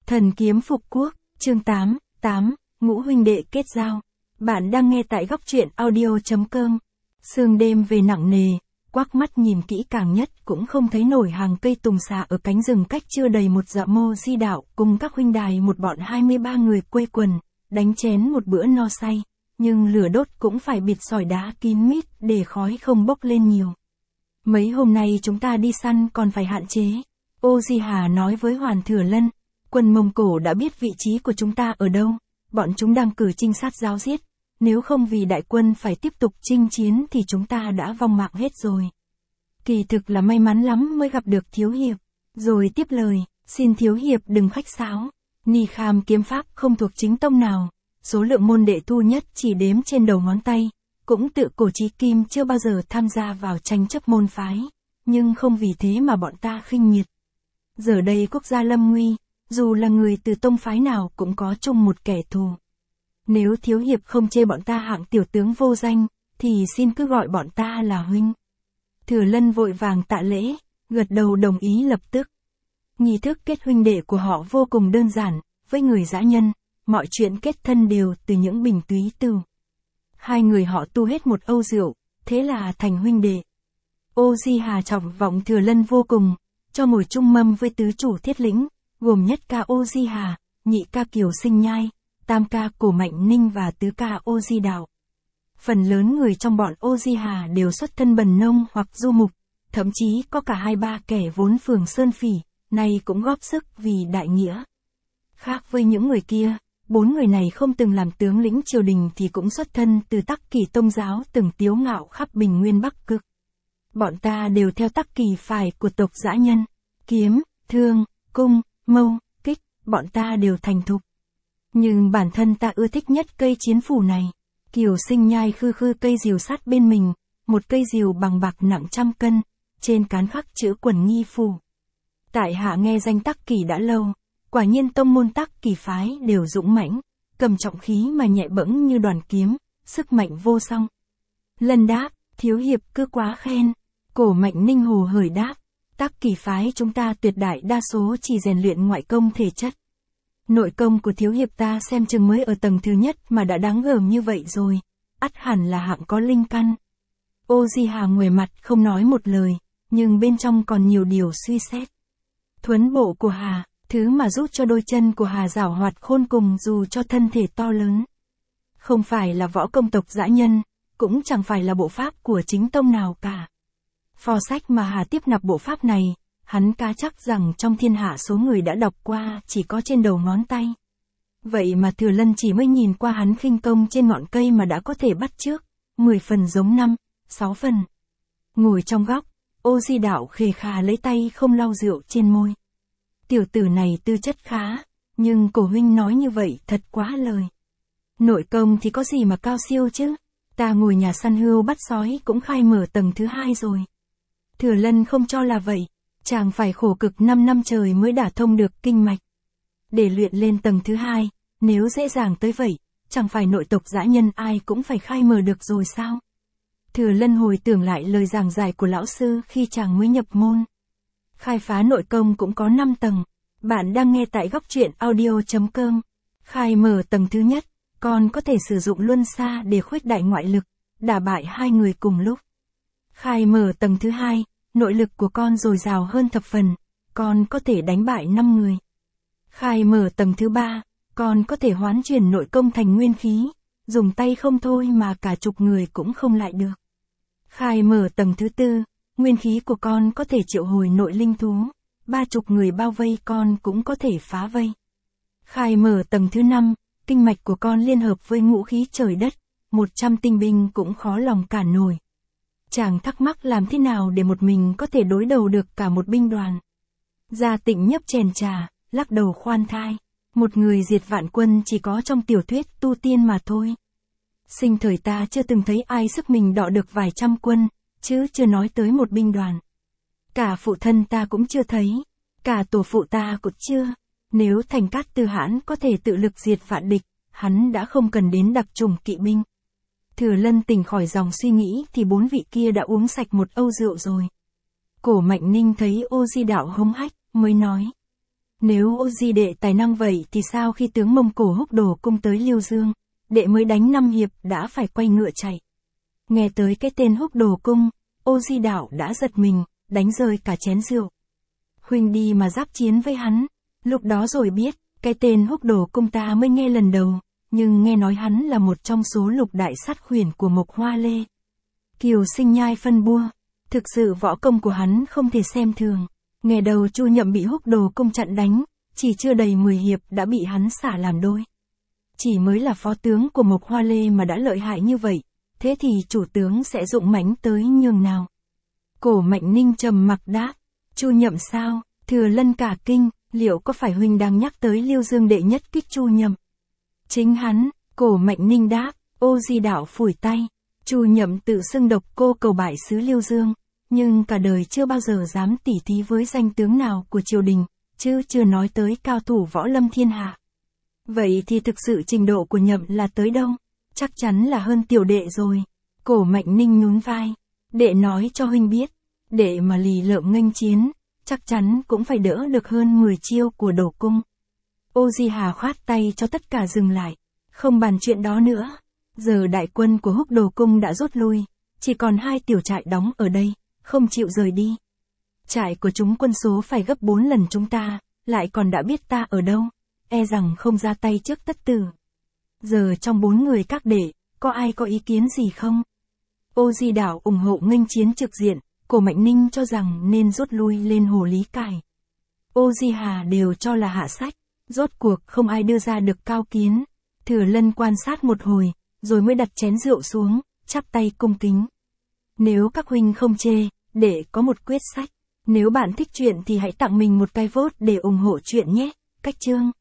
Thần kiếm phục quốc, chương 8, ngũ huynh đệ kết giao. Bạn đang nghe tại góc truyện audio.com. Sương đêm về nặng nề, quắc mắt nhìn kỹ càng nhất cũng không thấy nổi hàng cây tùng xà ở cánh rừng cách chưa đầy một dặm. Mô Di Đạo cùng các huynh đài một bọn 23 người quây quần, đánh chén một bữa no say, nhưng lửa đốt cũng phải bịt sỏi đá kín mít để khói không bốc lên nhiều. Mấy hôm nay chúng ta đi săn còn phải hạn chế. Ô Di Hà nói với Hoàn Thừa Lân, quân Mông Cổ đã biết vị trí của chúng ta ở đâu, bọn chúng đang cử trinh sát giáo giết, nếu không vì đại quân phải tiếp tục chinh chiến thì chúng ta đã vong mạng hết rồi. Kỳ thực là may mắn lắm mới gặp được Thiếu Hiệp. Rồi tiếp lời, xin Thiếu Hiệp đừng khách sáo, Ni Kham kiếm pháp không thuộc chính tông nào, số lượng môn đệ tu nhất chỉ đếm trên đầu ngón tay, cũng tự cổ chí kim chưa bao giờ tham gia vào tranh chấp môn phái, nhưng không vì thế mà bọn ta khinh miệt. Giờ đây quốc gia lâm nguy, dù là người từ tông phái nào cũng có chung một kẻ thù. Nếu Thiếu Hiệp không chê bọn ta hạng tiểu tướng vô danh, thì xin cứ gọi bọn ta là huynh. Thừa Lân vội vàng tạ lễ, gật đầu đồng ý lập tức. Nghi thức kết huynh đệ của họ vô cùng đơn giản, với người dã nhân, mọi chuyện kết thân đều từ những bình túy tửu. Hai người họ tu hết một âu rượu, thế là thành huynh đệ. Ô Di Hà trọng vọng Thừa Lân vô cùng, cho ngồi chung mâm với tứ chủ Thiết Lĩnh, gồm nhất ca Ô Di Hà, nhị ca Kiều Sinh Nhai, tam ca Cổ Mạnh Ninh và tứ ca Ô Di Đạo. Phần lớn người trong bọn Ô Di Hà đều xuất thân bần nông hoặc du mục, thậm chí có cả 2-3 kẻ vốn phường Sơn Phỉ, nay cũng góp sức vì đại nghĩa. Khác với những người kia, 4 người này không từng làm tướng lĩnh triều đình thì cũng xuất thân từ Tắc Kỷ Tông giáo từng tiếu ngạo khắp Bình Nguyên Bắc Cực. Bọn ta đều theo tắc kỳ phải của tộc dã nhân, kiếm, thương, cung, mâu, kích, bọn ta đều thành thục. Nhưng bản thân ta ưa thích nhất cây chiến phủ này. Kiều Sinh Nhai khư cây rìu sắt bên mình, một cây rìu bằng bạc nặng 100 cân, trên cán khắc chữ Quần Nghi Phủ. Tại hạ nghe danh Tắc Kỷ đã lâu, quả nhiên tông môn Tắc Kỷ phái đều dũng mãnh, cầm trọng khí mà nhẹ bẫng như đoàn kiếm, sức mạnh vô song. Lân đáp, Thiếu Hiệp cứ quá khen. Cổ Mạnh Ninh hồ hởi đáp, Tắc Kỷ phái chúng ta tuyệt đại đa số chỉ rèn luyện ngoại công thể chất. Nội công của Thiếu Hiệp ta xem chừng mới ở tầng thứ nhất mà đã đáng gờm như vậy rồi, ắt hẳn là hạng có linh căn. Ô Di Hà nguề mặt không nói một lời, nhưng bên trong còn nhiều điều suy xét. Thuấn bộ của Hà, thứ mà giúp cho đôi chân của Hà giảo hoạt khôn cùng dù cho thân thể to lớn. Không phải là võ công tộc dã nhân, cũng chẳng phải là bộ pháp của chính tông nào cả. Phò sách mà Hà tiếp nạp bộ pháp này, hắn cá chắc rằng trong thiên hạ số người đã đọc qua chỉ có trên đầu ngón tay. Vậy mà Thừa Lân chỉ mới nhìn qua hắn khinh công trên ngọn cây mà đã có thể bắt chước, 10 phần giống 5-6 phần. Ngồi trong góc, Ô Di Đạo khề khà lấy tay không lau rượu trên môi. Tiểu tử này tư chất khá, nhưng Cổ huynh nói như vậy thật quá lời. Nội công thì có gì mà cao siêu chứ, ta ngồi nhà săn hươu bắt sói cũng khai mở tầng thứ 2 rồi. Thừa Lân không cho là vậy, chàng phải khổ cực 5 năm trời mới đả thông được kinh mạch. Để luyện lên tầng thứ 2, nếu dễ dàng tới vậy, chẳng phải nội tộc dã nhân ai cũng phải khai mở được rồi sao? Thừa Lân hồi tưởng lại lời giảng giải của lão sư khi chàng mới nhập môn. Khai phá nội công cũng có 5 tầng. Bạn đang nghe tại góc truyện audio.com. Khai mở tầng thứ nhất, còn có thể sử dụng luân xa để khuếch đại ngoại lực, đả bại 2 người cùng lúc. Khai mở tầng thứ 2, nội lực của con dồi dào hơn thập phần, con có thể đánh bại 5 người. Khai mở tầng thứ 3, con có thể hoán chuyển nội công thành nguyên khí, dùng tay không thôi mà cả chục người cũng không lại được. Khai mở tầng thứ 4, nguyên khí của con có thể triệu hồi nội linh thú, 30 người bao vây con cũng có thể phá vây. Khai mở tầng thứ 5, kinh mạch của con liên hợp với ngũ khí trời đất, 100 tinh binh cũng khó lòng cản nổi. Chàng thắc mắc làm thế nào để một mình có thể đối đầu được cả một binh đoàn. Gia Tịnh nhấp chén trà, lắc đầu khoan thai. Một người diệt vạn quân chỉ có trong tiểu thuyết tu tiên mà thôi. Sinh thời ta chưa từng thấy ai sức mình đọ được vài trăm quân, chứ chưa nói tới một binh đoàn. Cả phụ thân ta cũng chưa thấy, cả tổ phụ ta cũng chưa. Nếu Thành Cát Tư Hãn có thể tự lực diệt vạn địch, hắn đã không cần đến đặc chủng kỵ binh. Thừa Lân tỉnh khỏi dòng suy nghĩ thì 4 vị kia đã uống sạch một âu rượu rồi. Cổ Mạnh Ninh thấy Ô Di Đạo hống hách, mới nói. Nếu Ô Di đệ tài năng vậy thì sao khi tướng Mông Cổ Húc Đồ cung tới Liêu Dương, đệ mới đánh 5 hiệp đã phải quay ngựa chạy. Nghe tới cái tên Húc Đồ cung, Ô Di đạo đã giật mình, đánh rơi cả chén rượu. Huynh đi mà giáp chiến với hắn, lúc đó rồi biết, cái tên Húc Đồ cung ta mới nghe lần đầu, nhưng nghe nói hắn là một trong số lục đại sát huyền của Mộc Hoa Lê. Kiều Sinh Nhai phân bua, thực sự võ công của hắn không thể xem thường. Nghe đầu Chu Nhậm bị Húc Đồ cung chặn đánh, chỉ chưa đầy 10 hiệp đã bị hắn xả làm đôi. Chỉ mới là phó tướng của Mộc Hoa Lê mà đã lợi hại như vậy, thế thì chủ tướng sẽ dụng mãnh tới nhường nào? Cổ Mạnh Ninh trầm mặc đáp, Chu Nhậm sao? Thừa Lân cả kinh, liệu có phải huynh đang nhắc tới Liêu Dương đệ nhất kích Chu Nhậm? Chính hắn, Cổ Mạnh Ninh đáp, Ô Di đạo phủi tay, Chu Nhậm tự xưng độc cô cầu bại xứ Liêu Dương, nhưng cả đời chưa bao giờ dám tỉ thí với danh tướng nào của triều đình, chứ chưa nói tới cao thủ võ lâm thiên hạ. Vậy thì thực sự trình độ của Nhậm là tới đâu? Chắc chắn là hơn tiểu đệ rồi. Cổ Mạnh Ninh nhún vai, đệ nói cho huynh biết, đệ mà lì lợm nghênh chiến, chắc chắn cũng phải đỡ được hơn 10 chiêu của Đồ cung. Ô Di Hà khoát tay cho tất cả dừng lại, không bàn chuyện đó nữa. Giờ đại quân của Húc Đồ cung đã rút lui, chỉ còn 2 tiểu trại đóng ở đây, không chịu rời đi. Trại của chúng quân số phải gấp 4 lần chúng ta, lại còn đã biết ta ở đâu, e rằng không ra tay trước tất tử. Giờ trong 4 người các đệ, có ai có ý kiến gì không? Ô Di đạo ủng hộ nghênh chiến trực diện, Cổ Mạnh Ninh cho rằng nên rút lui lên Hồ Lý Cải. Ô Di Hà đều cho là hạ sách, rốt cuộc không ai đưa ra được cao kiến. Thừa Lân quan sát một hồi, rồi mới đặt chén rượu xuống, chắp tay cung kính. Nếu các huynh không chê, để có một quyết sách. Nếu bạn thích chuyện thì hãy tặng mình một cái vote để ủng hộ chuyện nhé. Cách chương